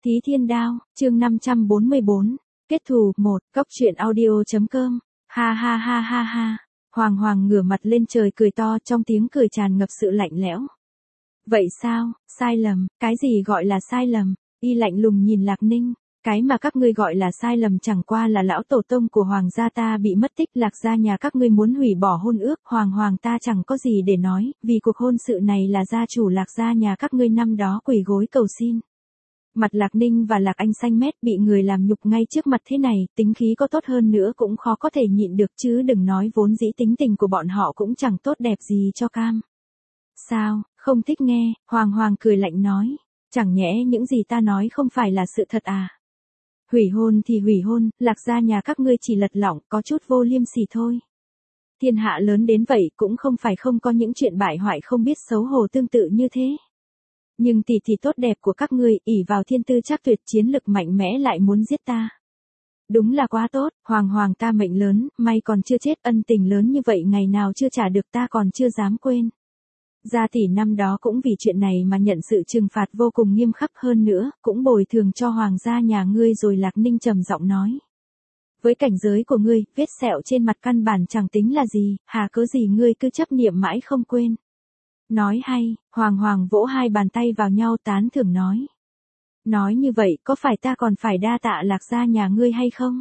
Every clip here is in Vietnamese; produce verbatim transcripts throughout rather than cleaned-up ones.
Thí Thiên Đao, chương năm trăm bốn mươi bốn, kết thù, một, góc truyện audio.com, ha ha ha ha ha, Hoàng Hoàng ngửa mặt lên trời cười to trong tiếng cười tràn ngập sự lạnh lẽo. Vậy sao, sai lầm, cái gì gọi là sai lầm, y lạnh lùng nhìn Lạc Ninh, cái mà các ngươi gọi là sai lầm chẳng qua là lão tổ tông của Hoàng gia ta bị mất tích, Lạc gia nhà các ngươi muốn hủy bỏ hôn ước, Hoàng Hoàng ta chẳng có gì để nói, vì cuộc hôn sự này là gia chủ Lạc gia nhà các ngươi năm đó quỳ gối cầu xin. Mặt Lạc Ninh và Lạc Anh xanh mét, bị người làm nhục ngay trước mặt thế này, tính khí có tốt hơn nữa cũng khó có thể nhịn được, chứ đừng nói vốn dĩ tính tình của bọn họ cũng chẳng tốt đẹp gì cho cam. Sao, không thích nghe, Hoàng Hoàng cười lạnh nói, chẳng nhẽ những gì ta nói không phải là sự thật à? Hủy hôn thì hủy hôn, Lạc gia nhà các ngươi chỉ lật lọng, có chút vô liêm sỉ thôi. Thiên hạ lớn đến vậy cũng không phải không có những chuyện bại hoại không biết xấu hổ tương tự như thế. Nhưng tỷ tỷ tốt đẹp của các ngươi, ỷ vào thiên tư chắc tuyệt, chiến lực mạnh mẽ lại muốn giết ta. Đúng là quá tốt, Hoàng Hoàng ta mệnh lớn, may còn chưa chết, ân tình lớn như vậy ngày nào chưa trả được ta còn chưa dám quên. Gia tỷ năm đó cũng vì chuyện này mà nhận sự trừng phạt vô cùng nghiêm khắc, hơn nữa, cũng bồi thường cho Hoàng gia nhà ngươi rồi. Lạc Ninh trầm giọng nói. Với cảnh giới của ngươi, vết sẹo trên mặt căn bản chẳng tính là gì, hà cớ gì ngươi cứ chấp niệm mãi không quên. Nói hay, Hoàng Hoàng vỗ hai bàn tay vào nhau tán thưởng nói. Nói như vậy có phải ta còn phải đa tạ Lạc gia nhà ngươi hay không?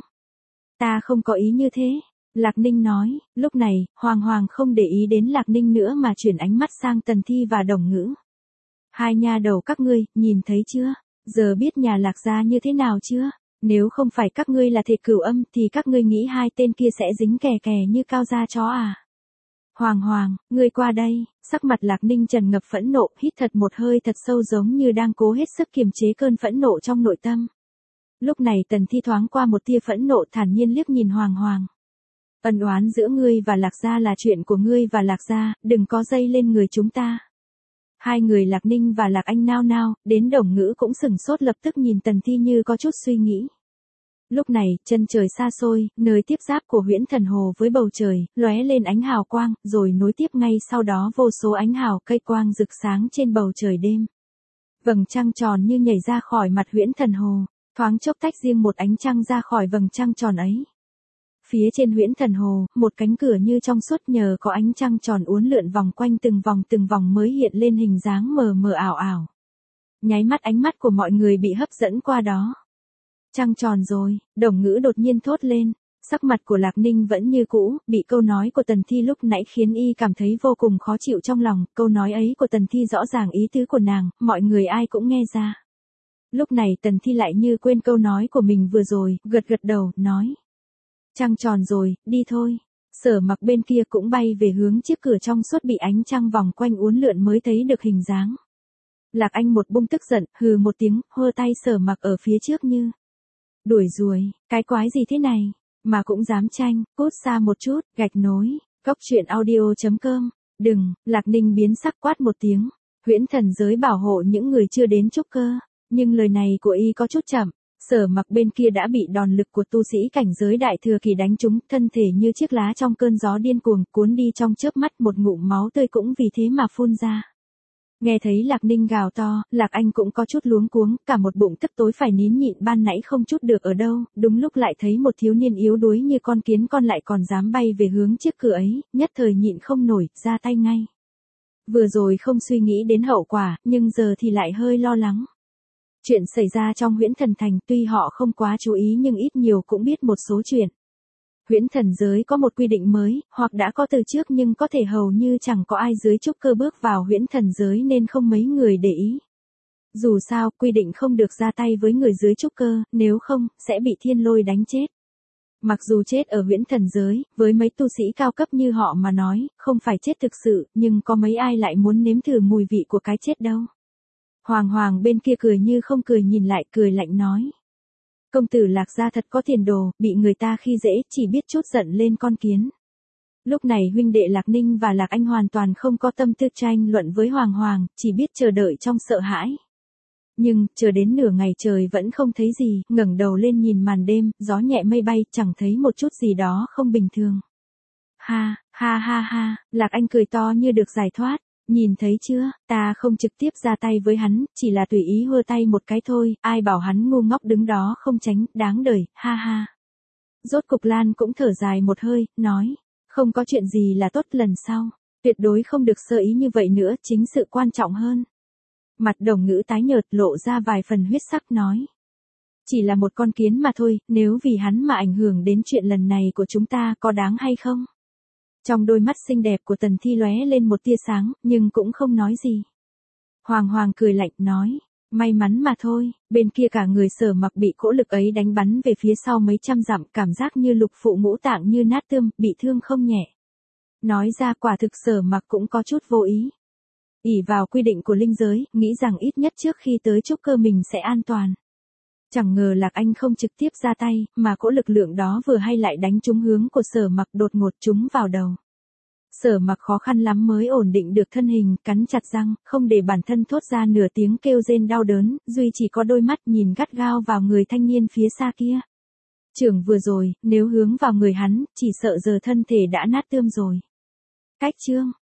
Ta không có ý như thế. Lạc Ninh nói, lúc này, Hoàng Hoàng không để ý đến Lạc Ninh nữa mà chuyển ánh mắt sang Tần Thi và Đồng Ngữ. Hai nha đầu các ngươi, nhìn thấy chưa? Giờ biết nhà Lạc gia như thế nào chưa? Nếu không phải các ngươi là thể cửu âm thì các ngươi nghĩ hai tên kia sẽ dính kè kè như cao da chó à? Hoàng Hoàng, ngươi qua đây, sắc mặt Lạc Ninh tràn ngập phẫn nộ, hít thật một hơi thật sâu giống như đang cố hết sức kiềm chế cơn phẫn nộ trong nội tâm. Lúc này Tần Thi thoáng qua một tia phẫn nộ, thản nhiên liếc nhìn Hoàng Hoàng. Ân oán giữa ngươi và Lạc gia là chuyện của ngươi và Lạc gia, đừng có dây lên người chúng ta. Hai người Lạc Ninh và Lạc Anh nao nao, đến Đồng Ngữ cũng sừng sốt, lập tức nhìn Tần Thi như có chút suy nghĩ. Lúc này, chân trời xa xôi, nơi tiếp giáp của Huyễn Thần Hồ với bầu trời, lóe lên ánh hào quang, rồi nối tiếp ngay sau đó vô số ánh hào cây quang rực sáng trên bầu trời đêm. Vầng trăng tròn như nhảy ra khỏi mặt Huyễn Thần Hồ, thoáng chốc tách riêng một ánh trăng ra khỏi vầng trăng tròn ấy. Phía trên Huyễn Thần Hồ, một cánh cửa như trong suốt nhờ có ánh trăng tròn uốn lượn vòng quanh từng vòng từng vòng mới hiện lên hình dáng mờ mờ ảo ảo. Nháy mắt ánh mắt của mọi người bị hấp dẫn qua đó. Trăng tròn rồi, Đồng Ngữ đột nhiên thốt lên, sắc mặt của Lạc Ninh vẫn như cũ, bị câu nói của Tần Thi lúc nãy khiến y cảm thấy vô cùng khó chịu trong lòng, câu nói ấy của Tần Thi rõ ràng ý tứ của nàng, mọi người ai cũng nghe ra. Lúc này Tần Thi lại như quên câu nói của mình vừa rồi, gật gật đầu, nói. Trăng tròn rồi, đi thôi. Sở Mặc bên kia cũng bay về hướng chiếc cửa trong suốt bị ánh trăng vòng quanh uốn lượn mới thấy được hình dáng. Lạc Anh một bung tức giận, hừ một tiếng, hơ tay Sở Mặc ở phía trước như. Đuổi ruồi, cái quái gì thế này, mà cũng dám tranh, cút xa một chút, gạch nối, góc truyện audio.com, đừng, Lạc Ninh biến sắc quát một tiếng, Huyễn Thần giới bảo hộ những người chưa đến trúc cơ, nhưng lời này của y có chút chậm. Sở Mặc bên kia đã bị đòn lực của tu sĩ cảnh giới đại thừa kỳ đánh trúng, thân thể như chiếc lá trong cơn gió điên cuồng, cuốn đi trong chớp mắt, một ngụm máu tươi cũng vì thế mà phun ra. Nghe thấy Lạc Ninh gào to, Lạc Anh cũng có chút luống cuống, cả một bụng tức tối phải nín nhịn ban nãy không chút được ở đâu, đúng lúc lại thấy một thiếu niên yếu đuối như con kiến con lại còn dám bay về hướng chiếc cửa ấy, nhất thời nhịn không nổi, ra tay ngay. Vừa rồi không suy nghĩ đến hậu quả, nhưng giờ thì lại hơi lo lắng. Chuyện xảy ra trong Huyễn Thần Thành tuy họ không quá chú ý nhưng ít nhiều cũng biết một số chuyện. Huyễn Thần giới có một quy định mới, hoặc đã có từ trước nhưng có thể hầu như chẳng có ai dưới trúc cơ bước vào Huyễn Thần giới nên không mấy người để ý. Dù sao, quy định không được ra tay với người dưới trúc cơ, nếu không, sẽ bị thiên lôi đánh chết. Mặc dù chết ở Huyễn Thần giới, với mấy tu sĩ cao cấp như họ mà nói, không phải chết thực sự, nhưng có mấy ai lại muốn nếm thử mùi vị của cái chết đâu. Hoàng Hoàng bên kia cười như không cười nhìn lại, cười lạnh nói. Công tử Lạc gia thật có tiền đồ, bị người ta khi dễ, chỉ biết chút giận lên con kiến. Lúc này huynh đệ Lạc Ninh và Lạc Anh hoàn toàn không có tâm tư tranh luận với Hoàng Hoàng, chỉ biết chờ đợi trong sợ hãi. Nhưng, chờ đến nửa ngày trời vẫn không thấy gì, ngẩng đầu lên nhìn màn đêm, gió nhẹ mây bay, chẳng thấy một chút gì đó không bình thường. Ha, ha ha ha, Lạc Anh cười to như được giải thoát. Nhìn thấy chưa, ta không trực tiếp ra tay với hắn, chỉ là tùy ý hơ tay một cái thôi, ai bảo hắn ngu ngốc đứng đó không tránh, đáng đời, ha ha. Rốt cục Lan cũng thở dài một hơi, nói, không có chuyện gì là tốt lần sau, tuyệt đối không được sơ ý như vậy nữa, chính sự quan trọng hơn. Mặt Đồng Ngữ tái nhợt lộ ra vài phần huyết sắc nói. Chỉ là một con kiến mà thôi, nếu vì hắn mà ảnh hưởng đến chuyện lần này của chúng ta có đáng hay không? Trong đôi mắt xinh đẹp của Tần Thi lóe lên một tia sáng, nhưng cũng không nói gì. Hoàng Hoàng cười lạnh nói, may mắn mà thôi, bên kia cả người Sở Mặc bị cỗ lực ấy đánh bắn về phía sau mấy trăm dặm, cảm giác như lục phụ ngũ tạng như nát tươm, bị thương không nhẹ. Nói ra quả thực Sở Mặc cũng có chút vô ý. ỷ vào quy định của linh giới, nghĩ rằng ít nhất trước khi tới trúc cơ mình sẽ an toàn. Chẳng ngờ Lạc Anh không trực tiếp ra tay, mà cỗ lực lượng đó vừa hay lại đánh trúng hướng của Sở Mặc, đột ngột trúng vào đầu. Sở Mặc khó khăn lắm mới ổn định được thân hình, cắn chặt răng, không để bản thân thốt ra nửa tiếng kêu rên đau đớn, duy chỉ có đôi mắt nhìn gắt gao vào người thanh niên phía xa kia. Trưởng vừa rồi, nếu hướng vào người hắn, chỉ sợ giờ thân thể đã nát tươm rồi. Cách chương